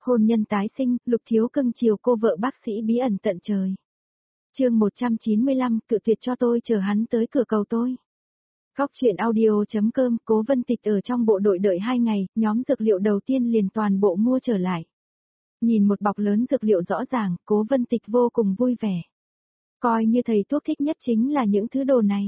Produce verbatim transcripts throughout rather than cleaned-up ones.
Hôn nhân tái sinh, Lục Thiếu cưng chiều cô vợ bác sĩ bí ẩn tận trời. Chương một trăm chín mươi lăm, cự tuyệt cho tôi chờ hắn tới cửa cầu tôi. Góc truyện audio.com, Cố Vân Tịch ở trong bộ đội đợi hai ngày, nhóm dược liệu đầu tiên liền toàn bộ mua trở lại. Nhìn một bọc lớn dược liệu rõ ràng, Cố Vân Tịch vô cùng vui vẻ. Coi như thầy thuốc thích nhất chính là những thứ đồ này.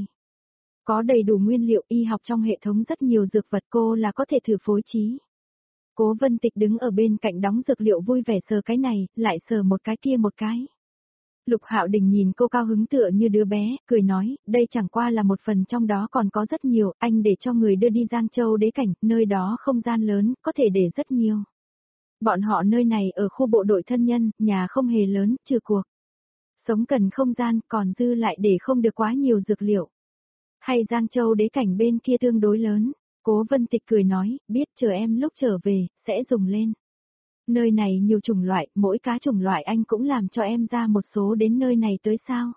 Có đầy đủ nguyên liệu y học trong hệ thống rất nhiều dược vật cô là có thể thử phối trí. Cố Vân Tịch đứng ở bên cạnh đóng dược liệu vui vẻ sờ cái này, lại sờ một cái kia một cái. Lục Hạo Đình nhìn cô cao hứng tựa như đứa bé, cười nói, đây chẳng qua là một phần trong đó còn có rất nhiều, anh để cho người đưa đi Giang Châu Đế Cảnh, nơi đó không gian lớn, có thể để rất nhiều. Bọn họ nơi này ở khu bộ đội thân nhân, nhà không hề lớn, trừ cuộc. Sống cần không gian, còn dư lại để không được quá nhiều dược liệu. Hay Giang Châu Đế Cảnh bên kia tương đối lớn. Cố Vân Tịch cười nói, biết chờ em lúc trở về, sẽ dùng lên. Nơi này nhiều chủng loại, mỗi cá chủng loại anh cũng làm cho em ra một số đến nơi này tới sao?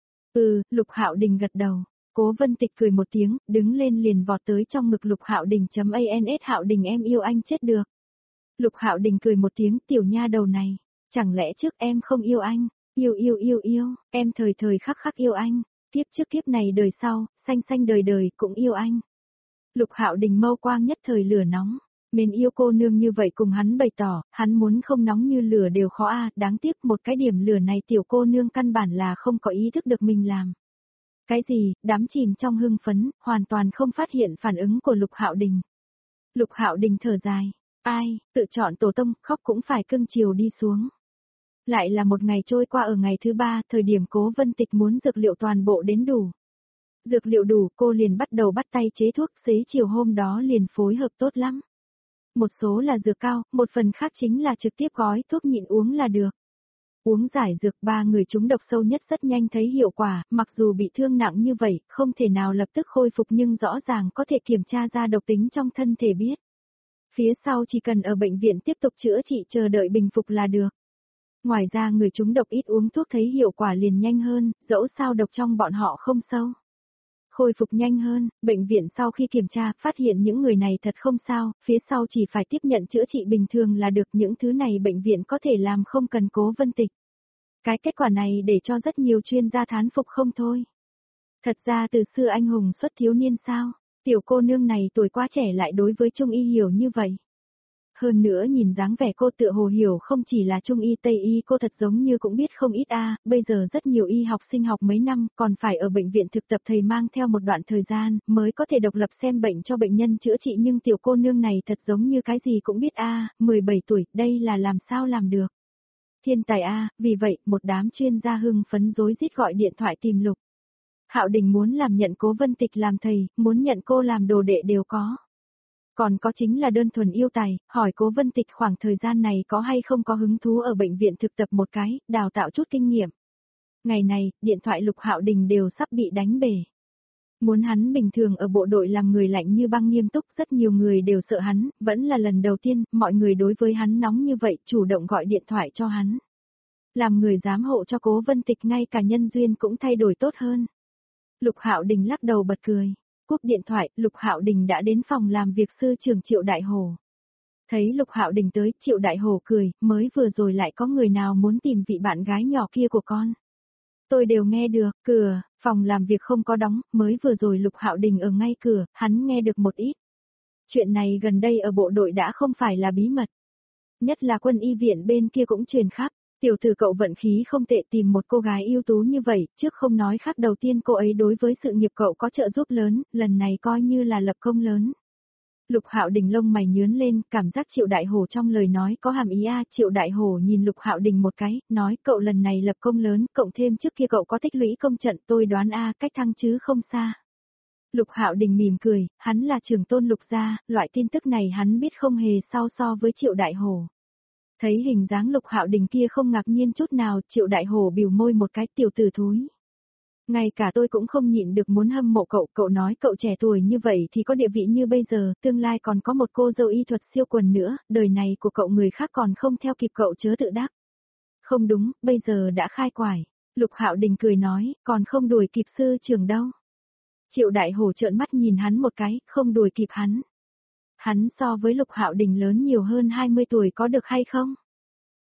Ừ, Lục Hạo Đình gật đầu. Cố Vân Tịch cười một tiếng, đứng lên liền vọt tới trong ngực Lục Hạo Đình.ans Hạo Đình em yêu anh chết được. Lục Hạo Đình cười một tiếng, tiểu nha đầu này, chẳng lẽ trước em không yêu anh? Yêu yêu yêu yêu, em thời thời khắc khắc yêu anh, kiếp trước kiếp này đời sau, xanh xanh đời đời cũng yêu anh. Lục Hạo Đình mâu quang nhất thời lửa nóng, mến yêu cô nương như vậy cùng hắn bày tỏ, hắn muốn không nóng như lửa đều khó a, à, đáng tiếc một cái điểm lửa này tiểu cô nương căn bản là không có ý thức được mình làm. Cái gì, đắm chìm trong hưng phấn, hoàn toàn không phát hiện phản ứng của Lục Hạo Đình. Lục Hạo Đình thở dài, ai, tự chọn tổ tông, khóc cũng phải cưng chiều đi xuống. Lại là một ngày trôi qua ở ngày thứ ba, thời điểm Cố Vân Tịch muốn dược liệu toàn bộ đến đủ. Dược liệu đủ, cô liền bắt đầu bắt tay chế thuốc, xế chiều hôm đó liền phối hợp tốt lắm. Một số là dược cao, một phần khác chính là trực tiếp gói thuốc nhịn uống là được. Uống giải dược ba người trúng độc sâu nhất rất nhanh thấy hiệu quả, mặc dù bị thương nặng như vậy, không thể nào lập tức khôi phục nhưng rõ ràng có thể kiểm tra ra độc tính trong thân thể biết. Phía sau chỉ cần ở bệnh viện tiếp tục chữa trị chờ đợi bình phục là được. Ngoài ra người trúng độc ít uống thuốc thấy hiệu quả liền nhanh hơn, dẫu sao độc trong bọn họ không sâu. Khôi phục nhanh hơn, bệnh viện sau khi kiểm tra phát hiện những người này thật không sao, phía sau chỉ phải tiếp nhận chữa trị bình thường là được, những thứ này bệnh viện có thể làm không cần Cố Vân Tịch. Cái kết quả này để cho rất nhiều chuyên gia thán phục không thôi. Thật ra từ xưa anh hùng xuất thiếu niên sao, tiểu cô nương này tuổi quá trẻ lại đối với Trung y hiểu như vậy. Hơn nữa nhìn dáng vẻ cô tựa hồ hiểu không chỉ là Trung y Tây y, cô thật giống như cũng biết không ít a, à, bây giờ rất nhiều y học sinh học mấy năm, còn phải ở bệnh viện thực tập thầy mang theo một đoạn thời gian, mới có thể độc lập xem bệnh cho bệnh nhân chữa trị, nhưng tiểu cô nương này thật giống như cái gì cũng biết a, à, mười bảy tuổi, đây là làm sao làm được. Thiên tài a, à, vì vậy, một đám chuyên gia hưng phấn rối rít gọi điện thoại tìm Lục Hạo Đình muốn làm nhận Cố Vân Tịch làm thầy, muốn nhận cô làm đồ đệ đều có. Còn có chính là đơn thuần yêu tài, hỏi Cố Vân Tịch khoảng thời gian này có hay không có hứng thú ở bệnh viện thực tập một cái, đào tạo chút kinh nghiệm. Ngày này, điện thoại Lục Hạo Đình đều sắp bị đánh bể. Muốn hắn bình thường ở bộ đội làm người lạnh như băng nghiêm túc, rất nhiều người đều sợ hắn, vẫn là lần đầu tiên, mọi người đối với hắn nóng như vậy, chủ động gọi điện thoại cho hắn. Làm người giám hộ cho Cố Vân Tịch ngay cả nhân duyên cũng thay đổi tốt hơn. Lục Hạo Đình lắc đầu bật cười. Cúp điện thoại, Lục Hạo Đình đã đến phòng làm việc sư trưởng Triệu Đại Hồ. Thấy Lục Hạo Đình tới, Triệu Đại Hồ cười, mới vừa rồi lại có người nào muốn tìm vị bạn gái nhỏ kia của con. Tôi đều nghe được, cửa, phòng làm việc không có đóng, mới vừa rồi Lục Hạo Đình ở ngay cửa, hắn nghe được một ít. Chuyện này gần đây ở bộ đội đã không phải là bí mật. Nhất là quân y viện bên kia cũng truyền khắp. Tiểu tử cậu vận khí không tệ tìm một cô gái ưu tú như vậy, trước không nói khác, đầu tiên cô ấy đối với sự nghiệp cậu có trợ giúp lớn, lần này coi như là lập công lớn. Lục Hạo Đình lông mày nhướng lên, cảm giác Triệu Đại Hồ trong lời nói có hàm ý a, à, Triệu Đại Hồ nhìn Lục Hạo Đình một cái, nói cậu lần này lập công lớn, cộng thêm trước kia cậu có tích lũy công trận, tôi đoán a, à, cách thăng chứ không xa. Lục Hạo Đình mỉm cười, hắn là trưởng tôn Lục gia, loại tin tức này hắn biết không hề sao so với Triệu Đại Hồ. Thấy hình dáng Lục Hạo Đình kia không ngạc nhiên chút nào, Triệu Đại Hồ bĩu môi một cái, tiểu tử thúi. Ngay cả tôi cũng không nhịn được muốn hâm mộ cậu, cậu nói cậu trẻ tuổi như vậy thì có địa vị như bây giờ, tương lai còn có một cô dâu y thuật siêu quần nữa, đời này của cậu người khác còn không theo kịp cậu chớ tự đắc. Không đúng, bây giờ đã khai quải. Lục Hạo Đình cười nói, còn không đuổi kịp sư trưởng đâu. Triệu Đại Hồ trợn mắt nhìn hắn một cái, không đuổi kịp hắn. Hắn so với Lục Hạo Đình lớn nhiều hơn hai mươi tuổi có được hay không?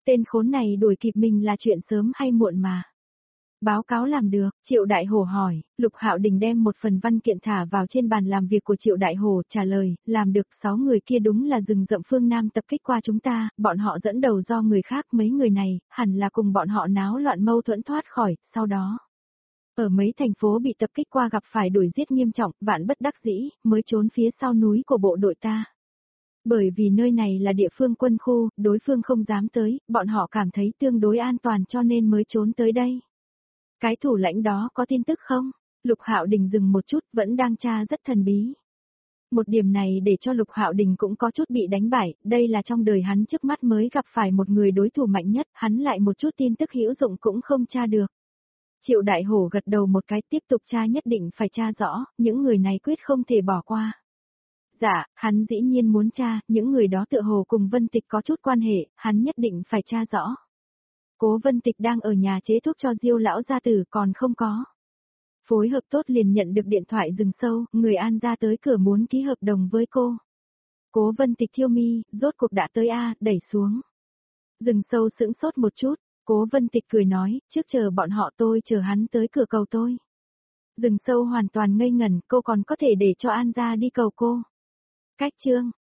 Tên khốn này đuổi kịp mình là chuyện sớm hay muộn mà. Báo cáo làm được, Triệu Đại Hổ hỏi, Lục Hạo Đình đem một phần văn kiện thả vào trên bàn làm việc của Triệu Đại Hổ, trả lời, làm được, sáu người kia đúng là rừng rậm phương Nam tập kích qua chúng ta, bọn họ dẫn đầu do người khác, mấy người này, hẳn là cùng bọn họ náo loạn mâu thuẫn thoát khỏi, sau đó. Ở mấy thành phố bị tập kích qua gặp phải đuổi giết nghiêm trọng, vạn bất đắc dĩ, mới trốn phía sau núi của bộ đội ta. Bởi vì nơi này là địa phương quân khu, đối phương không dám tới, bọn họ cảm thấy tương đối an toàn cho nên mới trốn tới đây. Cái thủ lãnh đó có tin tức không? Lục Hạo Đình dừng một chút, vẫn đang tra rất thần bí. Một điểm này để cho Lục Hạo Đình cũng có chút bị đánh bại, đây là trong đời hắn trước mắt mới gặp phải một người đối thủ mạnh nhất, hắn lại một chút tin tức hữu dụng cũng không tra được. Triệu Đại Hổ gật đầu một cái, tiếp tục tra, nhất định phải tra rõ, những người này quyết không thể bỏ qua. Dạ, hắn dĩ nhiên muốn tra, những người đó tựa hồ cùng Vân Tịch có chút quan hệ, hắn nhất định phải tra rõ. Cố Vân Tịch đang ở nhà chế thuốc cho Diêu lão gia tử, còn không có. Phối hợp tốt liền nhận được điện thoại Rừng Sâu, người An ra tới cửa muốn ký hợp đồng với cô. Cố Vân Tịch thiêu mi, rốt cuộc đã tới a, đẩy xuống. Rừng Sâu sững sốt một chút, Cố Vân Tịch cười nói, trước chờ bọn họ tôi chờ hắn tới cửa cầu tôi. Rừng Sâu hoàn toàn ngây ngẩn, cô còn có thể để cho An ra đi cầu cô. Cách chương